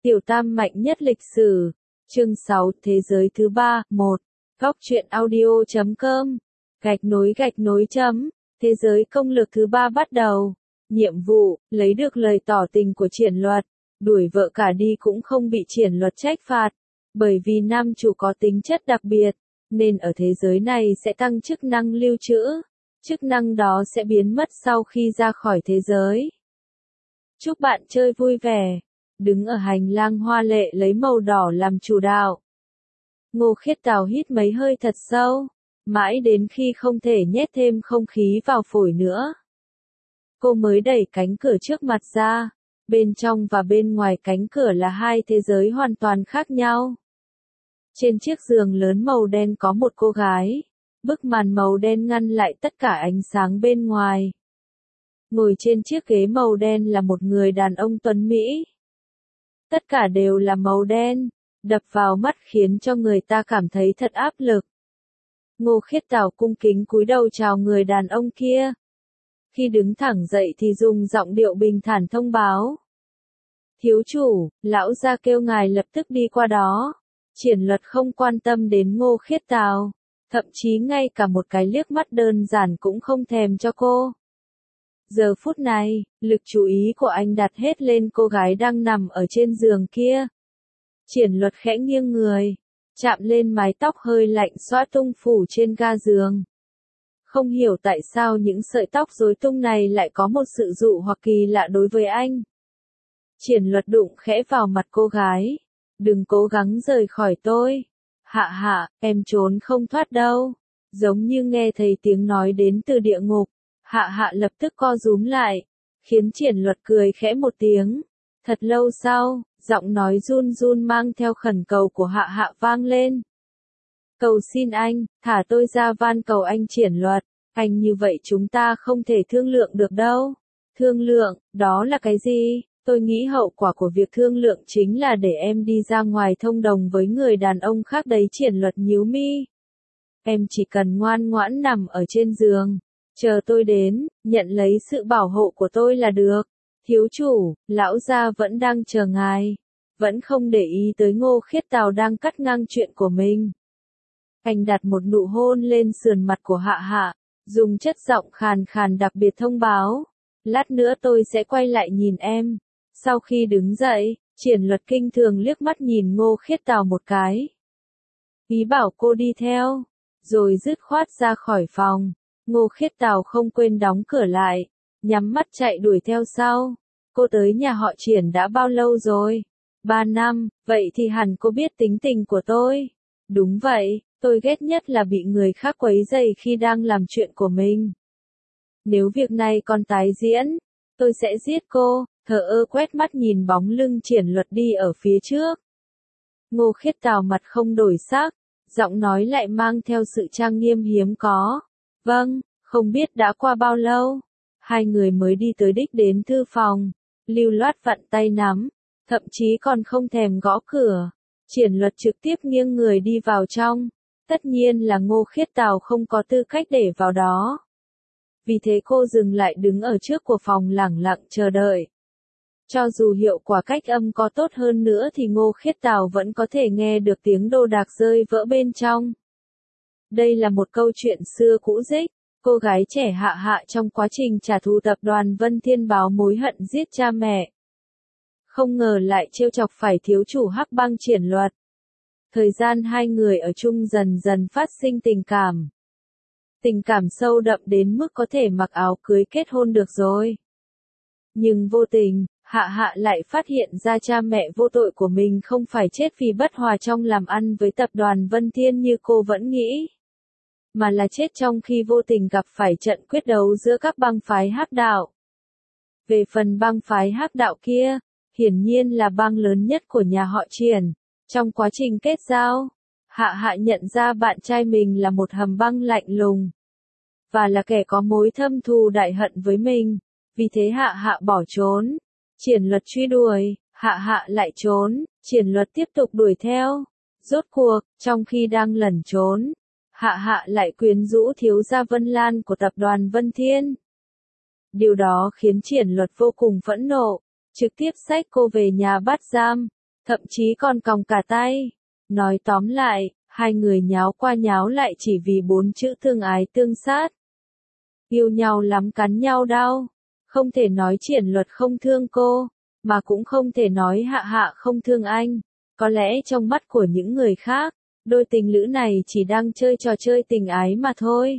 Tiểu tam mạnh nhất lịch sử. Chương 6, Thế giới thứ ba, 1. Góc truyện audio.com. Gạch nối chấm. Thế giới công lược thứ ba bắt đầu. Nhiệm vụ, lấy được lời tỏ tình của Triển Luật. Đuổi vợ cả đi cũng không bị Triển Luật trách phạt. Bởi vì nam chủ có tính chất đặc biệt, nên ở thế giới này sẽ tăng chức năng lưu trữ. Chức năng đó sẽ biến mất sau khi ra khỏi thế giới. Chúc bạn chơi vui vẻ. Đứng ở hành lang hoa lệ lấy màu đỏ làm chủ đạo. Ngô Khiết Tào hít mấy hơi thật sâu, mãi đến khi không thể nhét thêm không khí vào phổi nữa. Cô mới đẩy cánh cửa trước mặt ra, bên trong và bên ngoài cánh cửa là hai thế giới hoàn toàn khác nhau. Trên chiếc giường lớn màu đen có một cô gái, bức màn màu đen ngăn lại tất cả ánh sáng bên ngoài. Ngồi trên chiếc ghế màu đen là một người đàn ông tuấn Mỹ. Tất cả đều là màu đen, đập vào mắt khiến cho người ta cảm thấy thật áp lực. Ngô Khiết Tào cung kính cúi đầu chào người đàn ông kia. Khi đứng thẳng dậy thì dùng giọng điệu bình thản thông báo. Thiếu chủ, lão gia kêu ngài lập tức đi qua đó. Triển Luật không quan tâm đến Ngô Khiết Tào, thậm chí ngay cả một cái liếc mắt đơn giản cũng không thèm cho cô. Giờ phút này, lực chú ý của anh đặt hết lên cô gái đang nằm ở trên giường kia. Triển Luật khẽ nghiêng người, chạm lên mái tóc hơi lạnh xõa tung phủ trên ga giường. Không hiểu tại sao những sợi tóc rối tung này lại có một sự dụ hoặc kỳ lạ đối với anh. Triển Luật đụng khẽ vào mặt cô gái. Đừng cố gắng rời khỏi tôi. Hạ hạ, em trốn không thoát đâu. Giống như nghe thấy tiếng nói đến từ địa ngục. Hạ hạ lập tức co rúm lại, khiến Triển Luật cười khẽ một tiếng. Thật lâu sau, giọng nói run run mang theo khẩn cầu của hạ hạ vang lên. Cầu xin anh, thả tôi ra, van cầu anh Triển Luật. Anh như vậy chúng ta không thể thương lượng được đâu. Thương lượng, đó là cái gì? Tôi nghĩ hậu quả của việc thương lượng chính là để em đi ra ngoài thông đồng với người đàn ông khác đấy. Triển Luật nhíu mi. Em chỉ cần ngoan ngoãn nằm ở trên giường, chờ tôi đến, nhận lấy sự bảo hộ của tôi là được. Thiếu chủ, lão gia vẫn đang chờ ngài. Vẫn không để ý tới Ngô Khiết Tào đang cắt ngang chuyện của mình. Anh đặt một nụ hôn lên sườn mặt của hạ hạ, dùng chất giọng khàn khàn đặc biệt thông báo. Lát nữa tôi sẽ quay lại nhìn em. Sau khi đứng dậy, Triển Luật kinh thường liếc mắt nhìn Ngô Khiết Tào một cái. Ý bảo cô đi theo, rồi dứt khoát ra khỏi phòng. Ngô Khiết Tào không quên đóng cửa lại, nhắm mắt chạy đuổi theo sau. Cô tới nhà họ Triển đã bao lâu rồi? 3 năm, vậy thì hẳn cô biết tính tình của tôi. Đúng vậy, tôi ghét nhất là bị người khác quấy rầy khi đang làm chuyện của mình. Nếu việc này còn tái diễn, tôi sẽ giết cô. Thờ ơ quét mắt nhìn bóng lưng Triển Luật đi ở phía trước. Ngô Khiết Tào mặt không đổi sắc, giọng nói lại mang theo sự trang nghiêm hiếm có. Vâng, không biết đã qua bao lâu. Hai người mới đi tới đích đến thư phòng, lưu loát vặn tay nắm, thậm chí còn không thèm gõ cửa. Triển Luật trực tiếp nghiêng người đi vào trong. Tất nhiên là Ngô Khiết Tào không có tư cách để vào đó. Vì thế cô dừng lại đứng ở trước của phòng lẳng lặng chờ đợi. Cho dù hiệu quả cách âm có tốt hơn nữa thì Ngô Khiết Tào vẫn có thể nghe được tiếng đồ đạc rơi vỡ bên trong. Đây là một câu chuyện xưa cũ rích. Cô gái trẻ Hạ Hạ trong quá trình trả thù tập đoàn Vân Thiên báo mối hận giết cha mẹ. Không ngờ lại trêu chọc phải thiếu chủ Hắc Băng Triển Luật. Thời gian hai người ở chung dần dần phát sinh tình cảm. Tình cảm sâu đậm đến mức có thể mặc áo cưới kết hôn được rồi. Nhưng vô tình, Hạ Hạ lại phát hiện ra cha mẹ vô tội của mình không phải chết vì bất hòa trong làm ăn với tập đoàn Vân Thiên như cô vẫn nghĩ, mà là chết trong khi vô tình gặp phải trận quyết đấu giữa các bang phái Hắc đạo. Về phần bang phái Hắc đạo kia, hiển nhiên là bang lớn nhất của nhà họ Triển. Trong quá trình kết giao, Hạ Hạ nhận ra bạn trai mình là một hầm băng lạnh lùng, và là kẻ có mối thâm thù đại hận với mình. Vì thế Hạ Hạ bỏ trốn. Triển Luật truy đuổi, Hạ Hạ lại trốn. Triển Luật tiếp tục đuổi theo. Rốt cuộc, trong khi đang lẩn trốn, Hạ Hạ lại quyến rũ thiếu gia Vân Lan của tập đoàn Vân Thiên. Điều đó khiến Triển Luật vô cùng phẫn nộ, trực tiếp xách cô về nhà bắt giam. thậm chí còn còng cả tay. Nói tóm lại, hai người nháo qua nháo lại chỉ vì 4 chữ tương ái tương sát. Yêu nhau lắm cắn nhau đau. Không thể nói Triển Luật không thương cô, mà cũng không thể nói Hạ Hạ không thương anh. Có lẽ trong mắt của những người khác, đôi tình lữ này chỉ đang chơi trò chơi tình ái mà thôi.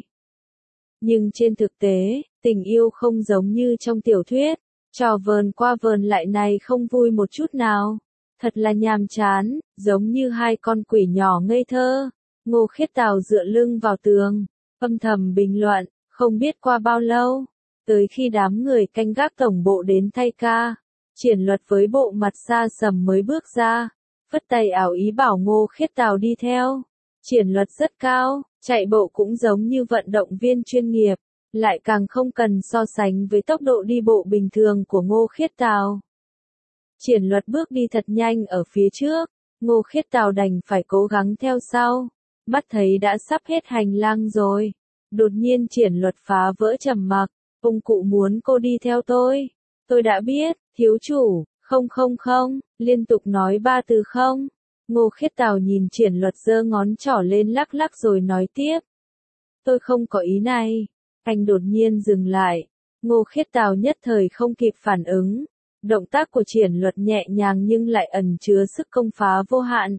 Nhưng trên thực tế, tình yêu không giống như trong tiểu thuyết, trò vờn qua vờn lại này không vui một chút nào. Thật là nhàm chán, giống như hai con quỷ nhỏ ngây thơ. Ngô Khiết Tào dựa lưng vào tường, âm thầm bình luận, không biết qua bao lâu, tới khi đám người canh gác tổng bộ đến thay ca, Triển Luật với bộ mặt xa sầm mới bước ra, phất tay ảo ý bảo Ngô Khiết Tào đi theo. Triển Luật rất cao, chạy bộ cũng giống như vận động viên chuyên nghiệp, lại càng không cần so sánh với tốc độ đi bộ bình thường của Ngô Khiết Tào. Triển Luật bước đi thật nhanh ở phía trước, Ngô Khiết Tào đành phải cố gắng theo sau, mắt thấy đã sắp hết hành lang rồi. Đột nhiên Triển Luật phá vỡ trầm mặc, ông cụ muốn cô đi theo tôi. Tôi đã biết, thiếu chủ, không, liên tục nói 3 từ không. Ngô Khiết Tào nhìn Triển Luật giơ ngón trỏ lên lắc lắc rồi nói tiếp. Tôi không có ý này. Anh đột nhiên dừng lại. Ngô Khiết Tào nhất thời không kịp phản ứng. Động tác của Triển Luật nhẹ nhàng nhưng lại ẩn chứa sức công phá vô hạn.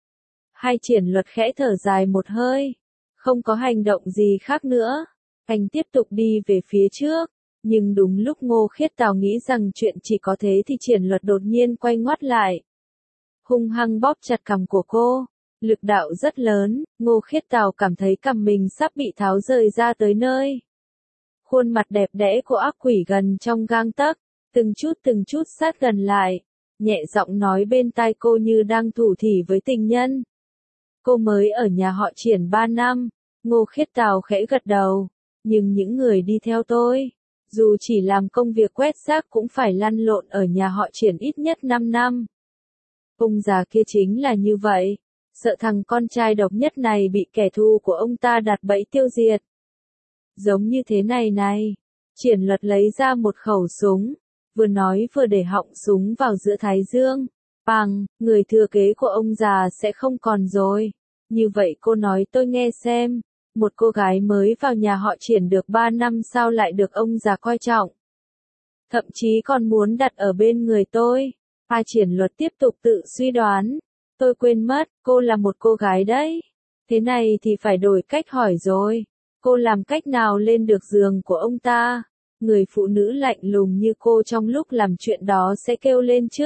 Hai Triển Luật khẽ thở dài một hơi. Không có hành động gì khác nữa. Anh tiếp tục đi về phía trước. Nhưng đúng lúc Ngô Khiết Tào nghĩ rằng chuyện chỉ có thế thì Triển Luật đột nhiên quay ngoắt lại. Hung hăng bóp chặt cằm của cô. Lực đạo rất lớn, Ngô Khiết Tào cảm thấy cằm mình sắp bị tháo rời ra tới nơi. Khuôn mặt đẹp đẽ của ác quỷ gần trong gang tấc, từng chút sát gần lại, nhẹ giọng nói bên tai cô như đang thủ thỉ với tình nhân. Cô mới ở nhà họ Triển 3 năm, Ngô Khiết Tào khẽ gật đầu, nhưng những người đi theo tôi, dù chỉ làm công việc quét rác cũng phải lăn lộn ở nhà họ Triển ít nhất 5 năm. Ông già kia chính là như vậy, sợ thằng con trai độc nhất này bị kẻ thù của ông ta đặt bẫy tiêu diệt. Giống như thế này, Triển Luật lấy ra một khẩu súng, vừa nói vừa để họng súng vào giữa thái dương. Bằng, người thừa kế của ông già sẽ không còn rồi. Như vậy cô nói tôi nghe xem, một cô gái mới vào nhà họ Triển được 3 năm sao lại được ông già coi trọng. Thậm chí còn muốn đặt ở bên người tôi. Triển Luật tiếp tục tự suy đoán. Tôi quên mất, cô là một cô gái đấy. Thế này thì phải đổi cách hỏi rồi. Cô làm cách nào lên được giường của ông ta? Người phụ nữ lạnh lùng như cô trong lúc làm chuyện đó sẽ kêu lên chứ?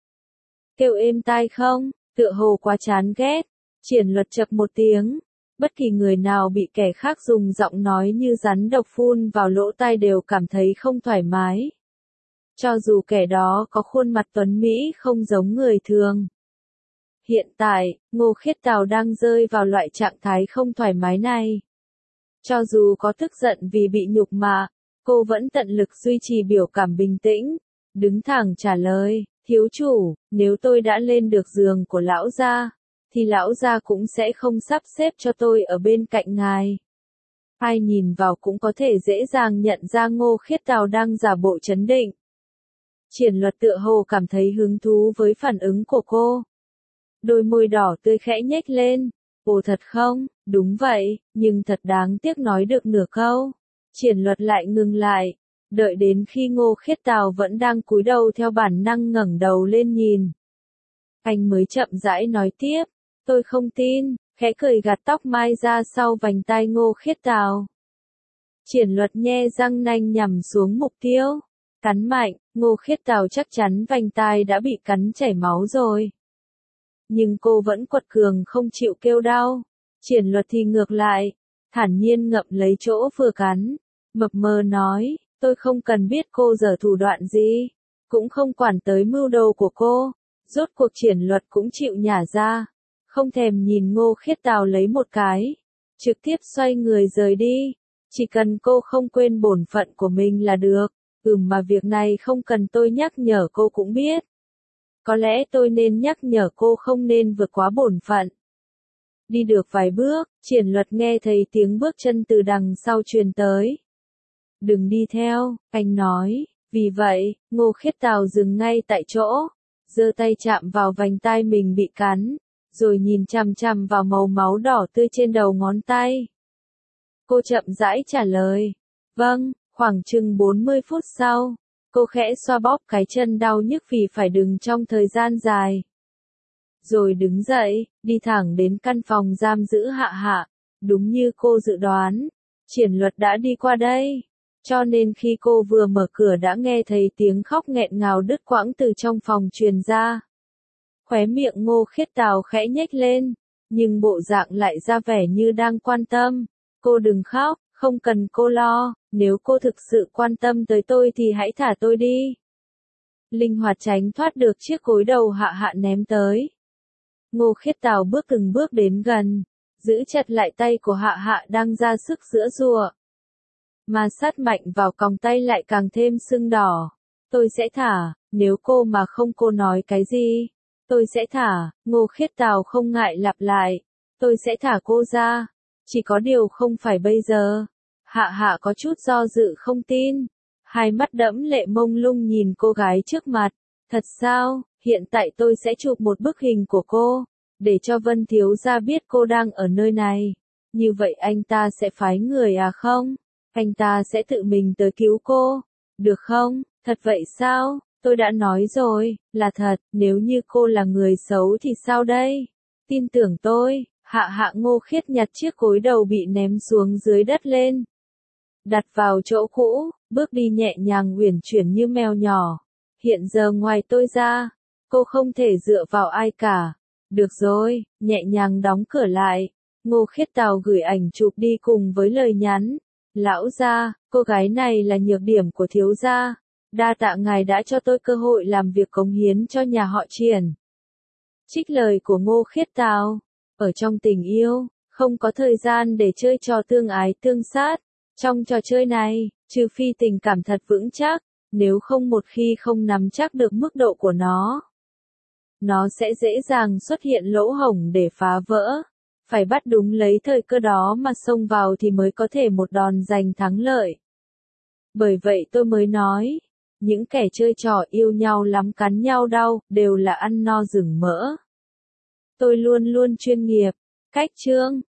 Kêu êm tai không? Tựa hồ quá chán ghét. Triển Luật chập một tiếng. Bất kỳ người nào bị kẻ khác dùng giọng nói như rắn độc phun vào lỗ tai đều cảm thấy không thoải mái. Cho dù kẻ đó có khuôn mặt tuấn mỹ không giống người thường. Hiện tại, Ngô Khiết Tào đang rơi vào loại trạng thái không thoải mái này. Cho dù có tức giận vì bị nhục mạ, cô vẫn tận lực duy trì biểu cảm bình tĩnh, đứng thẳng trả lời, thiếu chủ, nếu tôi đã lên được giường của lão gia, thì lão gia cũng sẽ không sắp xếp cho tôi ở bên cạnh ngài. Ai nhìn vào cũng có thể dễ dàng nhận ra Ngô Khiết Tào đang giả bộ trấn định. Triển Luật tựa hồ cảm thấy hứng thú với phản ứng của cô. Đôi môi đỏ tươi khẽ nhếch lên. Ồ thật không? Đúng vậy, nhưng thật đáng tiếc nói được nửa câu. Triển Luật lại ngừng lại, đợi đến khi Ngô Khiết Tào vẫn đang cúi đầu theo bản năng ngẩng đầu lên nhìn. Anh mới chậm rãi nói tiếp, tôi không tin, khẽ cười gạt tóc mai ra sau vành tai Ngô Khiết Tào. Triển Luật nhe răng nanh nhằm xuống mục tiêu, cắn mạnh, Ngô Khiết Tào chắc chắn vành tai đã bị cắn chảy máu rồi. Nhưng cô vẫn quật cường không chịu kêu đau. Triển Luật thì ngược lại, thản nhiên ngậm lấy chỗ vừa cắn, mập mờ nói, tôi không cần biết cô giở thủ đoạn gì, cũng không quản tới mưu đồ của cô. Rốt cuộc Triển Luật cũng chịu nhả ra, không thèm nhìn Ngô Khiết Tào lấy một cái, trực tiếp xoay người rời đi. Chỉ cần cô không quên bổn phận của mình là được. Mà việc này không cần tôi nhắc nhở cô cũng biết. Có lẽ tôi nên nhắc nhở cô không nên vượt quá bổn phận. Đi được vài bước, Triển Luật nghe thấy tiếng bước chân từ đằng sau truyền tới. Đừng đi theo, anh nói. Vì vậy, Ngô Khiết Tào dừng ngay tại chỗ, giơ tay chạm vào vành tai mình bị cắn, rồi nhìn chằm chằm vào màu máu đỏ tươi trên đầu ngón tay. Cô chậm rãi trả lời, vâng, khoảng chừng 40 phút sau, cô khẽ xoa bóp cái chân đau nhức vì phải đứng trong thời gian dài. Rồi đứng dậy, đi thẳng đến căn phòng giam giữ Hạ Hạ. Đúng như cô dự đoán, Triển Luật đã đi qua đây. Cho nên khi cô vừa mở cửa đã nghe thấy tiếng khóc nghẹn ngào đứt quãng từ trong phòng truyền ra. Khóe miệng Ngô Khiết Tào khẽ nhếch lên, nhưng bộ dạng lại ra vẻ như đang quan tâm. Cô đừng khóc, không cần cô lo, nếu cô thực sự quan tâm tới tôi thì hãy thả tôi đi. Linh hoạt tránh thoát được chiếc gối đầu Hạ Hạ ném tới. Ngô Khiết Tào bước từng bước đến gần, giữ chặt lại tay của Hạ Hạ đang ra sức giãy giụa. Mà sát mạnh vào còng tay lại càng thêm sưng đỏ. Tôi sẽ thả, nếu cô mà không cô nói cái gì. Tôi sẽ thả, Ngô Khiết Tào không ngại lặp lại. Tôi sẽ thả cô ra. Chỉ có điều không phải bây giờ. Hạ Hạ có chút do dự không tin. Hai mắt đẫm lệ mông lung nhìn cô gái trước mặt. Thật sao, hiện tại tôi sẽ chụp một bức hình của cô. Để cho Vân thiếu gia biết cô đang ở nơi này. Như vậy anh ta sẽ phái người à không? Anh ta sẽ tự mình tới cứu cô. Được không? Thật vậy sao? Tôi đã nói rồi, là thật, nếu như cô là người xấu thì sao đây? Tin tưởng tôi. Hạ Hạ Ngô Khiết nhặt chiếc gối đầu bị ném xuống dưới đất lên. Đặt vào chỗ cũ, bước đi nhẹ nhàng uyển chuyển như mèo nhỏ. Hiện giờ ngoài tôi ra, cô không thể dựa vào ai cả. Được rồi, nhẹ nhàng đóng cửa lại. Ngô Khiết Tào gửi ảnh chụp đi cùng với lời nhắn. Lão gia, cô gái này là nhược điểm của thiếu gia. Đa tạ ngài đã cho tôi cơ hội làm việc cống hiến cho nhà họ Triển. Trích lời của Ngô Khiết Tào. Ở trong tình yêu, không có thời gian để chơi trò tương ái tương sát. Trong trò chơi này, trừ phi tình cảm thật vững chắc, nếu không một khi không nắm chắc được mức độ của nó sẽ dễ dàng xuất hiện lỗ hổng để phá vỡ. Phải bắt đúng lấy thời cơ đó mà xông vào thì mới có thể một đòn giành thắng lợi. Bởi vậy tôi mới nói, những kẻ chơi trò yêu nhau lắm cắn nhau đau, đều là ăn no rừng mỡ. Tôi luôn luôn chuyên nghiệp. Cách chương